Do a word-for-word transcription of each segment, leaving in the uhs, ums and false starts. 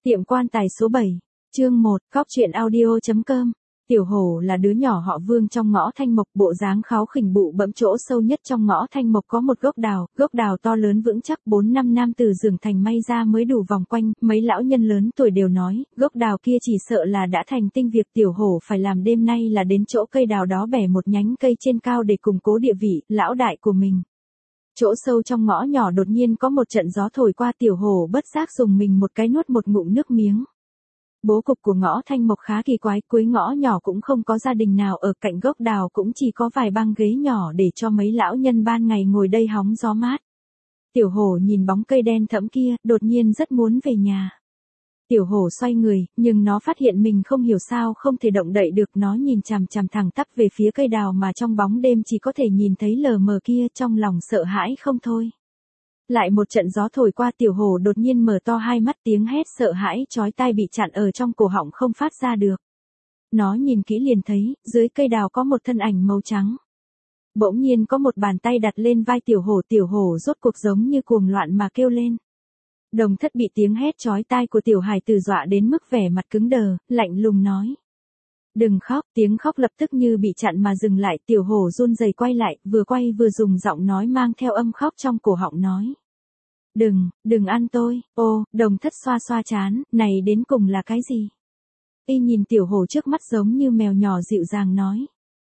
Tiệm quan tài số bảy, chương một, cóc truyện audio chấm com. Tiểu Hổ là đứa nhỏ họ Vương trong ngõ Thanh Mộc, bộ dáng kháu khỉnh bụ bẫm, chỗ sâu nhất trong ngõ Thanh Mộc có một gốc đào, gốc đào to lớn vững chắc, bốn năm nam từ giường thành may ra mới đủ vòng quanh, mấy lão nhân lớn tuổi đều nói, gốc đào kia chỉ sợ là đã thành tinh việc Tiểu Hổ phải làm đêm nay là đến chỗ cây đào đó bẻ một nhánh cây trên cao để củng cố địa vị, lão đại của mình. Chỗ sâu trong ngõ nhỏ đột nhiên có một trận gió thổi qua, Tiểu Hổ bất giác dùng mình một cái nuốt một ngụm nước miếng. Bố cục của ngõ Thanh Mộc khá kỳ quái, cuối ngõ nhỏ cũng không có gia đình nào ở, cạnh gốc đào cũng chỉ có vài băng ghế nhỏ để cho mấy lão nhân ban ngày ngồi đây hóng gió mát. Tiểu Hổ nhìn bóng cây đen thẫm kia, đột nhiên rất muốn về nhà. Tiểu Hổ xoay người, nhưng nó phát hiện mình không hiểu sao không thể động đậy được, nó nhìn chằm chằm thẳng tắp về phía cây đào mà trong bóng đêm chỉ có thể nhìn thấy lờ mờ kia, trong lòng sợ hãi không thôi. Lại một trận gió thổi qua, Tiểu Hổ đột nhiên mở to hai mắt, tiếng hét sợ hãi chói tai bị chặn ở trong cổ họng không phát ra được. Nó nhìn kỹ liền thấy, dưới cây đào có một thân ảnh màu trắng. Bỗng nhiên có một bàn tay đặt lên vai Tiểu Hổ, Tiểu Hổ rốt cuộc giống như cuồng loạn mà kêu lên. Đồng Thất bị tiếng hét chói tai của tiểu hài tử dọa đến mức vẻ mặt cứng đờ, lạnh lùng nói. Đừng khóc, tiếng khóc lập tức như bị chặn mà dừng lại, Tiểu Hổ run rẩy quay lại, vừa quay vừa dùng giọng nói mang theo âm khóc trong cổ họng nói. Đừng, đừng ăn tôi, ô, Đồng Thất xoa xoa trán, này đến cùng là cái gì? Y nhìn Tiểu Hổ trước mắt giống như mèo nhỏ dịu dàng nói.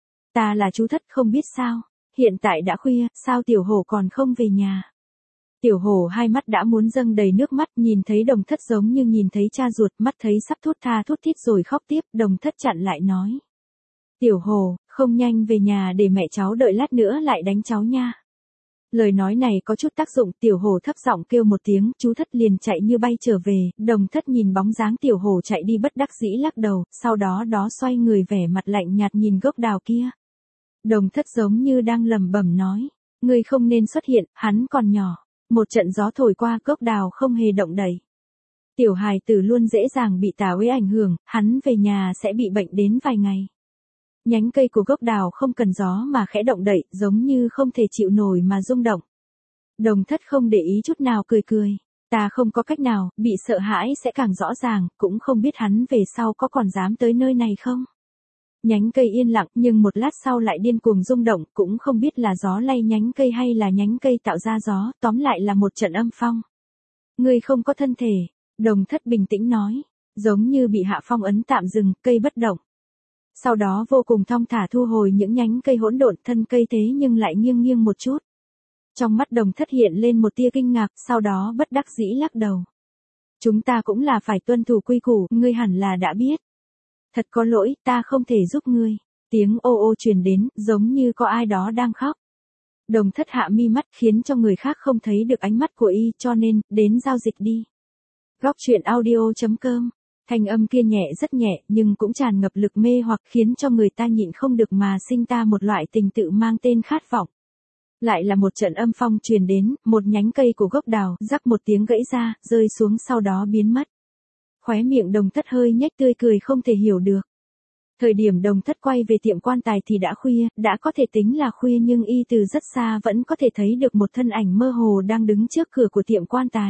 Ta là chú Thất, không biết sao, hiện tại đã khuya, sao Tiểu Hổ còn không về nhà? Tiểu Hổ hai mắt đã muốn dâng đầy nước mắt, nhìn thấy Đồng Thất giống như nhìn thấy cha ruột, mắt thấy sắp thút tha thút thít rồi khóc tiếp, Đồng Thất chặn lại nói. Tiểu Hổ, không nhanh về nhà để mẹ cháu đợi lát nữa lại đánh cháu nha. Lời nói này có chút tác dụng, Tiểu Hổ thấp giọng kêu một tiếng, chú Thất liền chạy như bay trở về, Đồng Thất nhìn bóng dáng Tiểu Hổ chạy đi bất đắc dĩ lắc đầu, sau đó đó xoay người vẻ mặt lạnh nhạt nhìn gốc đào kia. Đồng Thất giống như đang lẩm bẩm nói, ngươi không nên xuất hiện, hắn còn nhỏ. Một trận gió thổi qua, gốc đào không hề động đậy. Tiểu hài tử luôn dễ dàng bị tà uế ảnh hưởng, hắn về nhà sẽ bị bệnh đến vài ngày. Nhánh cây của gốc đào không cần gió mà khẽ động đậy, giống như không thể chịu nổi mà rung động. Đồng Thất không để ý chút nào, cười cười. Ta không có cách nào, bị sợ hãi sẽ càng rõ ràng, cũng không biết hắn về sau có còn dám tới nơi này không. Nhánh cây yên lặng, nhưng một lát sau lại điên cuồng rung động, cũng không biết là gió lay nhánh cây hay là nhánh cây tạo ra gió, tóm lại là một trận âm phong. Ngươi không có thân thể, Đồng Thất bình tĩnh nói, giống như bị hạ phong ấn tạm dừng, cây bất động. Sau đó vô cùng thong thả thu hồi những nhánh cây hỗn độn, thân cây thế nhưng lại nghiêng nghiêng một chút. Trong mắt Đồng Thất hiện lên một tia kinh ngạc, sau đó bất đắc dĩ lắc đầu. Chúng ta cũng là phải tuân thủ quy củ, ngươi hẳn là đã biết. Thật có lỗi, ta không thể giúp ngươi. Tiếng ô ô truyền đến, giống như có ai đó đang khóc. Đồng Thất hạ mi mắt khiến cho người khác không thấy được ánh mắt của y, cho nên, đến giao dịch đi. Góc truyện audio chấm com. Thanh âm kia nhẹ rất nhẹ, nhưng cũng tràn ngập lực mê hoặc, khiến cho người ta nhịn không được mà sinh ta một loại tình tự mang tên khát vọng. Lại là một trận âm phong truyền đến, một nhánh cây của gốc đào, rắc một tiếng gãy ra, rơi xuống sau đó biến mất. Khóe miệng Đồng Thất hơi nhếch tươi cười không thể hiểu được. Thời điểm Đồng Thất quay về tiệm quan tài thì đã khuya, đã có thể tính là khuya nhưng y từ rất xa vẫn có thể thấy được một thân ảnh mơ hồ đang đứng trước cửa của tiệm quan tài.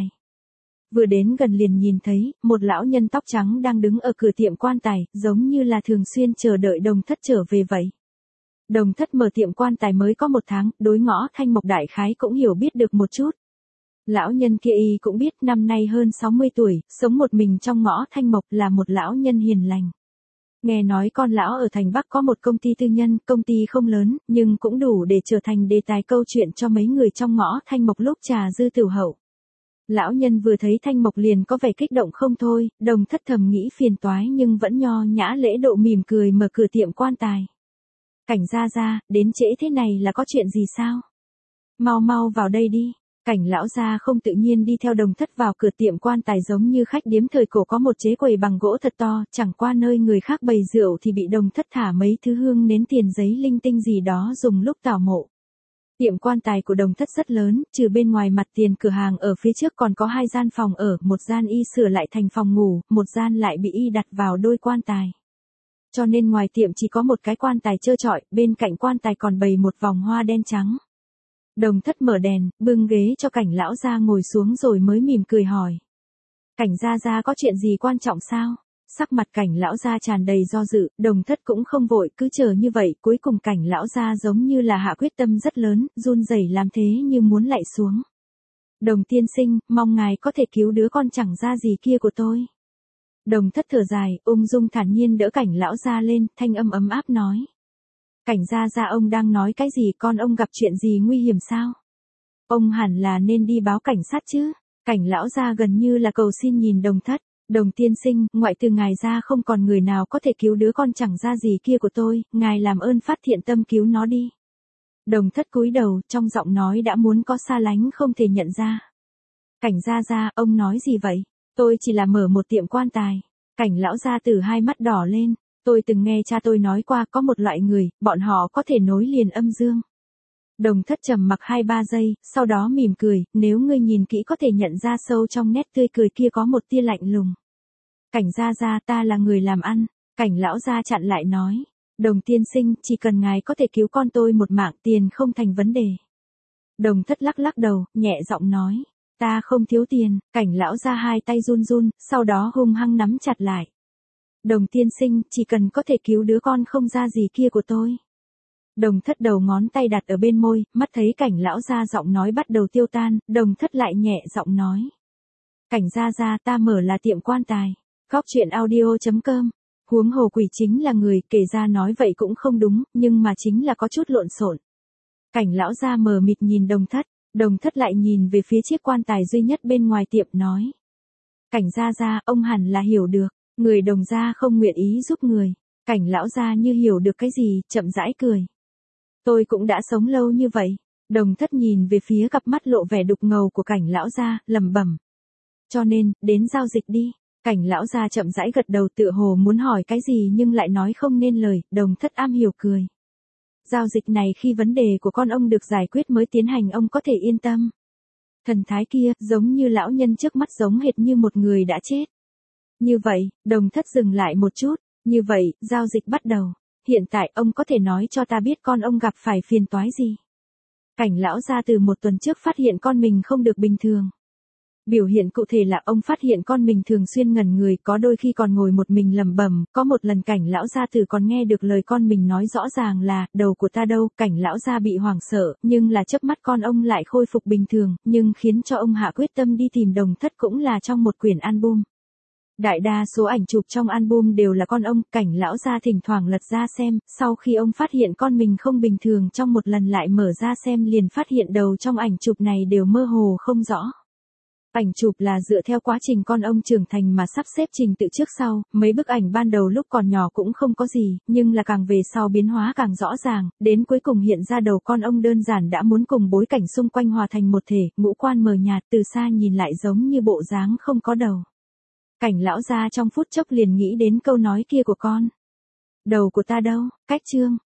Vừa đến gần liền nhìn thấy, một lão nhân tóc trắng đang đứng ở cửa tiệm quan tài, giống như là thường xuyên chờ đợi Đồng Thất trở về vậy. Đồng Thất mở tiệm quan tài mới có một tháng, đối ngõ Thanh Mộc đại khái cũng hiểu biết được một chút. Lão nhân kia y cũng biết, năm nay hơn sáu mươi tuổi, sống một mình trong ngõ Thanh Mộc, là một lão nhân hiền lành. Nghe nói con lão ở thành Bắc có một công ty tư nhân, công ty không lớn, nhưng cũng đủ để trở thành đề tài câu chuyện cho mấy người trong ngõ Thanh Mộc lúc trà dư tửu hậu. Lão nhân vừa thấy Thanh Mộc liền có vẻ kích động không thôi, Đồng Thất thầm nghĩ phiền toái nhưng vẫn nho nhã lễ độ mỉm cười mở cửa tiệm quan tài. Cảnh gia gia, đến trễ thế này là có chuyện gì sao? Mau mau vào đây đi. Cảnh lão gia không tự nhiên đi theo Đồng Thất vào cửa tiệm quan tài, giống như khách điếm thời cổ có một chế quầy bằng gỗ thật to, chẳng qua nơi người khác bày rượu thì bị Đồng Thất thả mấy thứ hương nến tiền giấy linh tinh gì đó dùng lúc tảo mộ. Tiệm quan tài của Đồng Thất rất lớn, trừ bên ngoài mặt tiền cửa hàng ở phía trước còn có hai gian phòng ở, một gian y sửa lại thành phòng ngủ, một gian lại bị y đặt vào đôi quan tài. Cho nên ngoài tiệm chỉ có một cái quan tài trơ trọi, bên cạnh quan tài còn bày một vòng hoa đen trắng. Đồng Thất mở đèn, bưng ghế cho cảnh lão gia ngồi xuống rồi mới mỉm cười hỏi. Cảnh gia gia có chuyện gì quan trọng sao? Sắc mặt Cảnh lão gia tràn đầy do dự, Đồng Thất cũng không vội, cứ chờ như vậy, cuối cùng Cảnh lão gia giống như là hạ quyết tâm rất lớn, run rẩy làm thế như muốn lạy xuống. Đồng tiên sinh, mong ngài có thể cứu đứa con chẳng ra gì kia của tôi. Đồng Thất thở dài, ung dung thản nhiên đỡ Cảnh lão gia lên, thanh âm ấm áp nói. Cảnh gia gia, ông đang nói cái gì, con ông gặp chuyện gì nguy hiểm sao? Ông hẳn là nên đi báo cảnh sát chứ. Cảnh lão gia gần như là cầu xin nhìn Đồng Thất. Đồng tiên sinh, ngoại trừ ngài ra không còn người nào có thể cứu đứa con chẳng ra gì kia của tôi, ngài làm ơn phát thiện tâm cứu nó đi. Đồng Thất cúi đầu, trong giọng nói đã muốn có xa lánh không thể nhận ra. Cảnh gia gia, ông nói gì vậy? Tôi chỉ là mở một tiệm quan tài. Cảnh lão gia từ hai mắt đỏ lên. Tôi từng nghe cha tôi nói qua có một loại người, bọn họ có thể nối liền âm dương. Đồng Thất trầm mặc hai ba giây, sau đó mỉm cười, nếu ngươi nhìn kỹ có thể nhận ra sâu trong nét tươi cười kia có một tia lạnh lùng. Cảnh gia gia, ta là người làm ăn. Cảnh lão gia chặn lại nói. Đồng tiên sinh, chỉ cần ngài có thể cứu con tôi một mạng, tiền không thành vấn đề. Đồng Thất lắc lắc đầu, nhẹ giọng nói. Ta không thiếu tiền. Cảnh lão gia hai tay run run, sau đó hung hăng nắm chặt lại. Đồng tiên sinh, chỉ cần có thể cứu đứa con không ra gì kia của tôi. Đồng Thất đầu ngón tay đặt ở bên môi, mắt thấy Cảnh lão gia giọng nói bắt đầu tiêu tan, Đồng Thất lại nhẹ giọng nói. Cảnh gia gia, ta mở là tiệm quan tài. Góc truyện audio chấm com. Huống hồ quỷ chính là người, kể ra nói vậy cũng không đúng, nhưng mà chính là có chút lộn xộn. Cảnh lão gia mờ mịt nhìn Đồng Thất, Đồng Thất lại nhìn về phía chiếc quan tài duy nhất bên ngoài tiệm nói. Cảnh gia gia, ông hẳn là hiểu được, người Đồng gia không nguyện ý giúp người. Cảnh lão gia như hiểu được cái gì, chậm rãi cười. Tôi cũng đã sống lâu như vậy. Đồng Thất nhìn về phía cặp mắt lộ vẻ đục ngầu của Cảnh lão gia, lẩm bẩm. Cho nên, đến giao dịch đi. Cảnh lão gia chậm rãi gật đầu, tựa hồ muốn hỏi cái gì nhưng lại nói không nên lời, Đồng Thất am hiểu cười. Giao dịch này khi vấn đề của con ông được giải quyết mới tiến hành, ông có thể yên tâm. Thần thái kia, giống như lão nhân trước mắt giống hệt như một người đã chết. Như vậy, Đồng Thất dừng lại một chút, như vậy, giao dịch bắt đầu. Hiện tại ông có thể nói cho ta biết con ông gặp phải phiền toái gì. Cảnh lão gia từ một tuần trước phát hiện con mình không được bình thường. Biểu hiện cụ thể là ông phát hiện con mình thường xuyên ngẩn người, có đôi khi còn ngồi một mình lẩm bẩm, có một lần Cảnh lão gia từ còn nghe được lời con mình nói rõ ràng là, đầu của ta đâu. Cảnh lão gia bị hoảng sợ, nhưng là chớp mắt con ông lại khôi phục bình thường, nhưng khiến cho ông hạ quyết tâm đi tìm Đồng Thất cũng là trong một quyển album. Đại đa số ảnh chụp trong album đều là con ông. Cảnh lão gia thỉnh thoảng lật ra xem, sau khi ông phát hiện con mình không bình thường trong một lần lại mở ra xem liền phát hiện đầu trong ảnh chụp này đều mơ hồ không rõ. Ảnh chụp là dựa theo quá trình con ông trưởng thành mà sắp xếp trình tự trước sau, mấy bức ảnh ban đầu lúc còn nhỏ cũng không có gì, nhưng là càng về sau biến hóa càng rõ ràng, đến cuối cùng hiện ra đầu con ông đơn giản đã muốn cùng bối cảnh xung quanh hòa thành một thể, ngũ quan mờ nhạt, từ xa nhìn lại giống như bộ dáng không có đầu. Cảnh lão gia trong phút chốc liền nghĩ đến câu nói kia của con. Đầu của ta đâu, cách chương.